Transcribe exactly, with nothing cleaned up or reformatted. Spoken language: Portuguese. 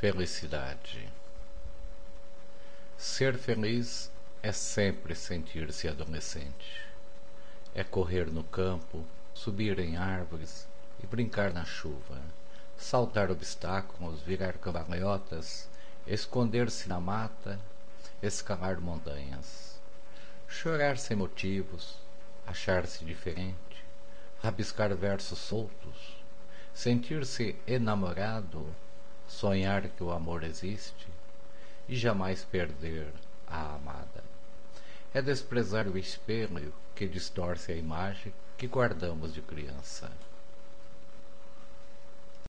Felicidade. Ser feliz é sempre sentir-se adolescente. É correr no campo, subir em árvores e brincar na chuva, saltar obstáculos, virar cambalhotas, esconder-se na mata, escalar montanhas, chorar sem motivos, achar-se diferente, rabiscar versos soltos, sentir-se enamorado, sonhar que o amor existe e jamais perder a amada. É desprezar o espelho que distorce a imagem que guardamos de criança.